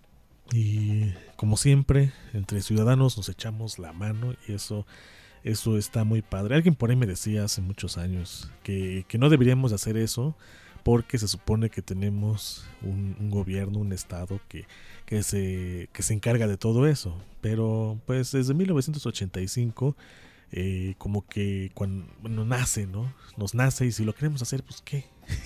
y como siempre, entre ciudadanos nos echamos la mano y eso, eso está muy padre. Alguien por ahí me decía hace muchos años que, que no deberíamos hacer eso porque se supone que tenemos un, un gobierno, un estado que, que, se, que se encarga de todo eso. Pero pues desde mil novecientos ochenta y cinco, eh, como que cuando bueno, nace, ¿no? Nos nace y si lo queremos hacer, pues ¿qué?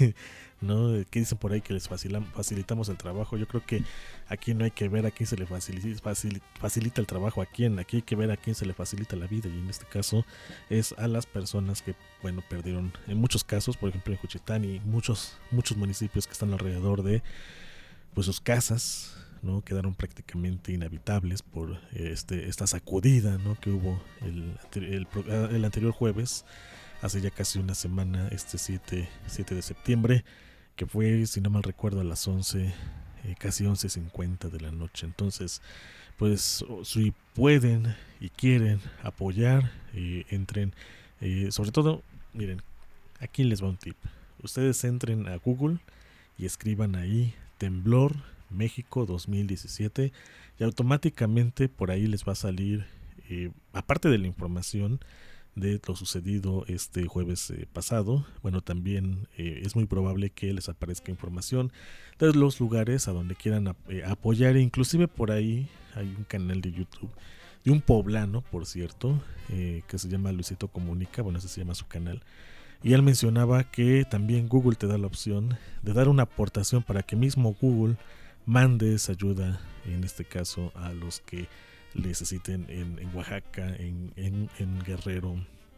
¿No? ¿Qué dicen por ahí que les facilitamos, facilitamos el trabajo? Yo creo que aquí no hay que ver a quién se le facilita, facilita, facilita el trabajo, a quién, aquí hay que ver a quién se le facilita la vida, y en este caso es a las personas que, bueno, perdieron, en muchos casos, por ejemplo en Juchitán y muchos, muchos municipios que están alrededor de, pues sus casas, ¿no? Quedaron prácticamente inhabitables por este, esta sacudida, ¿no? Que hubo el, el, el anterior jueves, hace ya casi una semana, este siete de septiembre, que fue, si no mal recuerdo, a las once, eh, casi once cincuenta de la noche. Entonces, pues si pueden y quieren apoyar, eh, entren, eh, sobre todo, miren, aquí les va un tip. Ustedes entren a Google y escriban ahí Temblor México dos mil diecisiete y automáticamente por ahí les va a salir, eh, aparte de la información de lo sucedido este jueves eh, pasado, bueno, también eh, es muy probable que les aparezca información de los lugares a donde quieran ap eh, apoyar, e inclusive por ahí hay un canal de YouTube de un poblano, por cierto, eh, que se llama Luisito Comunica, bueno, ese se llama su canal, y él mencionaba que también Google te da la opción de dar una aportación para que mismo Google mande esa ayuda, en este caso a los que necesiten en, en Oaxaca, en, en, en Guerrero,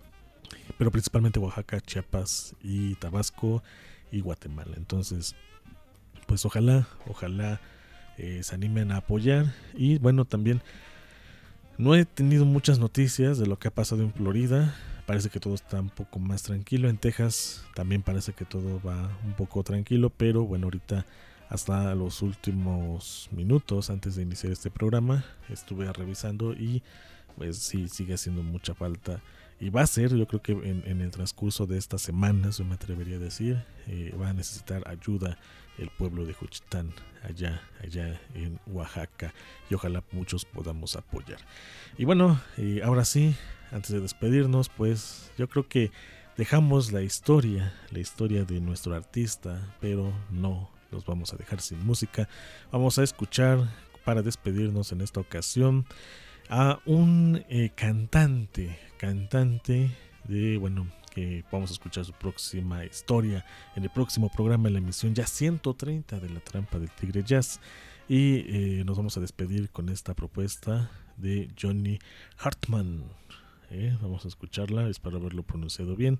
pero principalmente Oaxaca, Chiapas y Tabasco y Guatemala. Entonces, pues ojalá, ojalá eh, se animen a apoyar. Y bueno, también no he tenido muchas noticias de lo que ha pasado en Florida. Parece que todo está un poco más tranquilo. En Texas también parece que todo va un poco tranquilo, pero bueno, ahorita hasta los últimos minutos antes de iniciar este programa estuve revisando y pues sí, sigue haciendo mucha falta y va a ser, yo creo que en, en el transcurso de estas semanas, yo me atrevería a decir, eh, va a necesitar ayuda el pueblo de Juchitán allá, allá en Oaxaca, y ojalá muchos podamos apoyar. Y bueno, eh, ahora sí, antes de despedirnos, pues yo creo que dejamos la historia, la historia de nuestro artista, pero no los vamos a dejar sin música. Vamos a escuchar, para despedirnos en esta ocasión, a un eh, cantante, cantante de, bueno, que vamos a escuchar su próxima historia en el próximo programa, en la emisión ya ciento treinta de La Trampa del Tigre Jazz. Y eh, nos vamos a despedir con esta propuesta de Johnny Hartman. Eh, vamos a escucharla, espero haberlo pronunciado bien.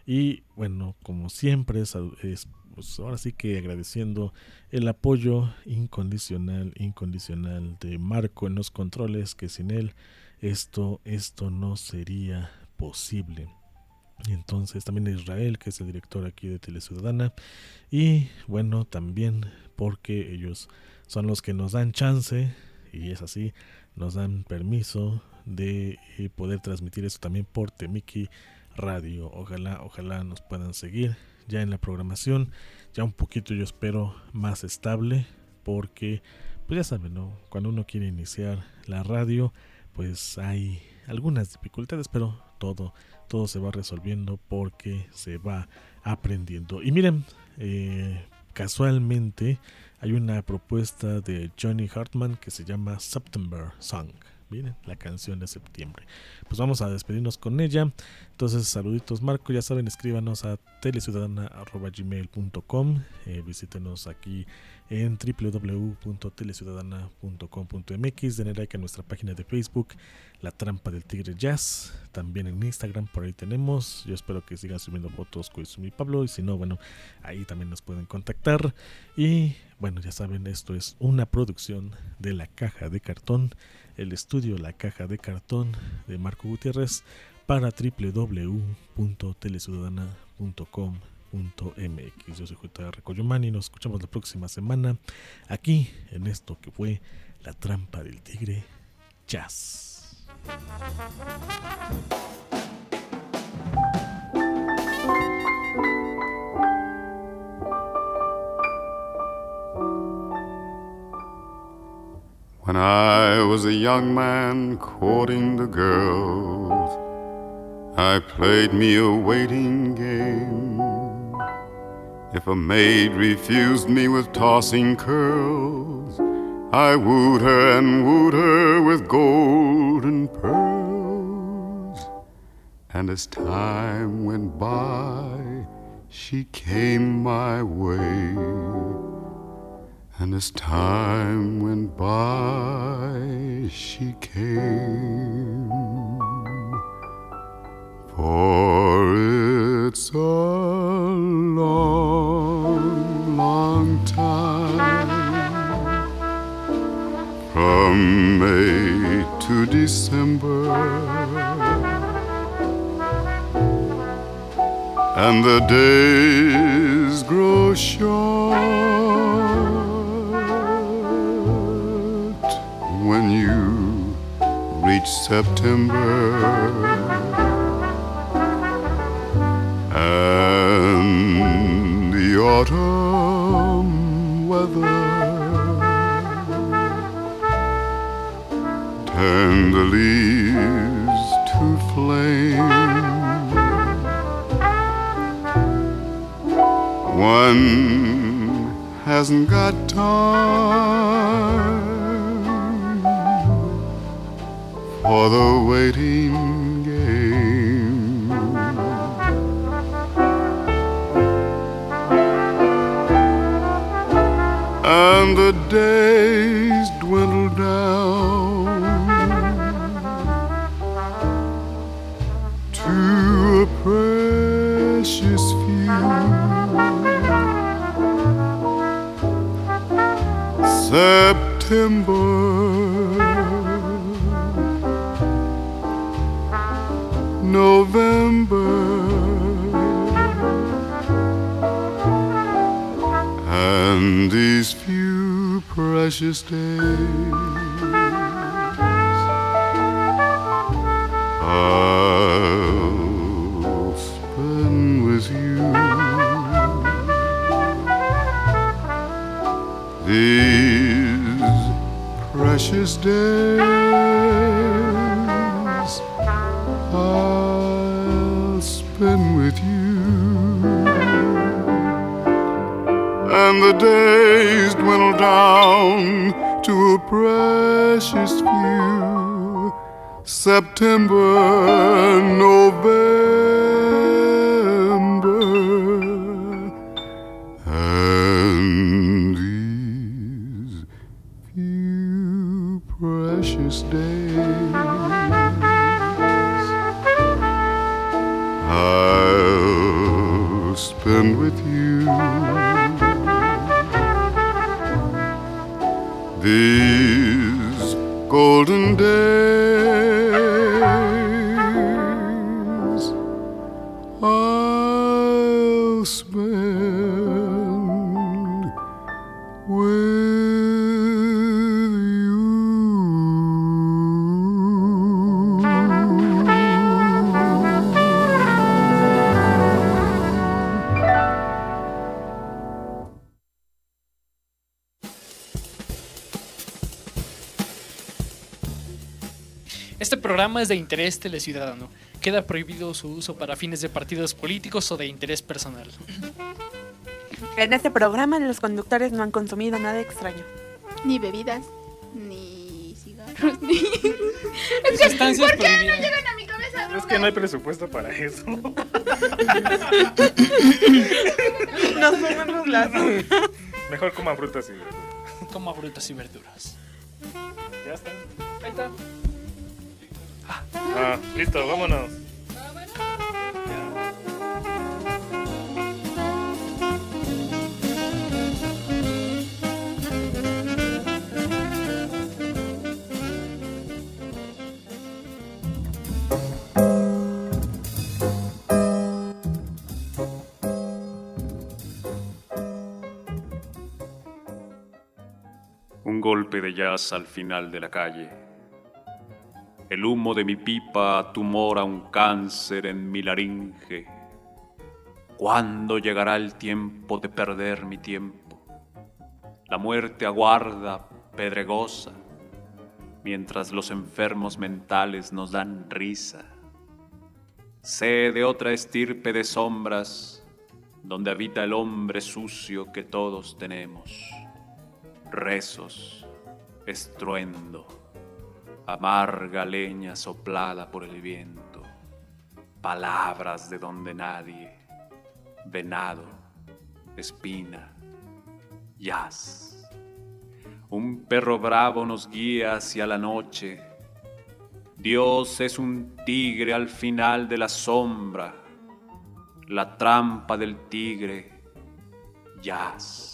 Y bueno, como siempre, es, es pues ahora sí que agradeciendo el apoyo incondicional, incondicional de Marco en los controles, que sin él esto, esto no sería posible. Y entonces también Israel, que es el director aquí de Teleciudadana, y bueno, también porque ellos son los que nos dan chance, y es así, nos dan permiso de eh, poder transmitir esto también por Temiki Radio. Ojalá, ojalá nos puedan seguir ya en la programación, ya un poquito yo espero más estable, porque pues ya saben, ¿no? Cuando uno quiere iniciar la radio, pues hay algunas dificultades, pero todo, todo se va resolviendo porque se va aprendiendo. Y miren, eh, casualmente hay una propuesta de Johnny Hartman que se llama September Song. Miren, la canción de septiembre. Pues vamos a despedirnos con ella. Entonces, saluditos Marco, ya saben, escríbanos a teleciudadana arroba gmail punto com, eh, visítenos aquí en w w w punto teleciudadana punto com punto m x, denle like a nuestra página de Facebook, La Trampa del Tigre Jazz, también en Instagram, por ahí tenemos. Yo espero que sigan subiendo fotos con mi Pablo, y si no, bueno, ahí también nos pueden contactar. Y bueno, ya saben, esto es una producción de La Caja de Cartón, el estudio La Caja de Cartón de Marco Gutiérrez, para w w w punto teleciudadana punto com punto m x. Yo soy J R Coyomán y nos escuchamos la próxima semana aquí en esto que fue La Trampa del Tigre Jazz. I was a young man courting the girls, I played me a waiting game. If a maid refused me with tossing curls, I wooed her and wooed her with golden pearls. And as time went by, she came my way. And as time went by, she came. For it's a long, long time from May to December, and the days grow short when you reach September, and the autumn weather turn the leaves to flame. One hasn't got time for the waiting game. And the days dwindle down to a precious few. September, November, and these few precious days I'll spend with you. These precious days I'll spend with you. And the days dwindle down to a precious few. September, November, and these few precious days I'll spend with you. These golden days I'll spend with you. Este programa es de interés teleciudadano. Queda prohibido su uso para fines de partidos políticos o de interés personal. En este programa los conductores no han consumido nada extraño. Ni bebidas, ni cigarros, ni... Es que, Sustancias ¿por qué no prohibidas. llegan a mi cabeza? Es que no hay presupuesto para eso. No somos las... Mejor coman frutas y verduras. Como frutas y verduras. Ya está. Ahí está. Ah, listo, vámonos. Un golpe de jazz al final de la calle. El humo de mi pipa tumora un cáncer en mi laringe. ¿Cuándo llegará el tiempo de perder mi tiempo? La muerte aguarda, pedregosa, mientras los enfermos mentales nos dan risa. Sé de otra estirpe de sombras, donde habita el hombre sucio que todos tenemos. Rezos, estruendo, amarga leña soplada por el viento, palabras de donde nadie, venado, espina, jazz. Un perro bravo nos guía hacia la noche. Dios es un tigre al final de la sombra, la trampa del tigre, jazz.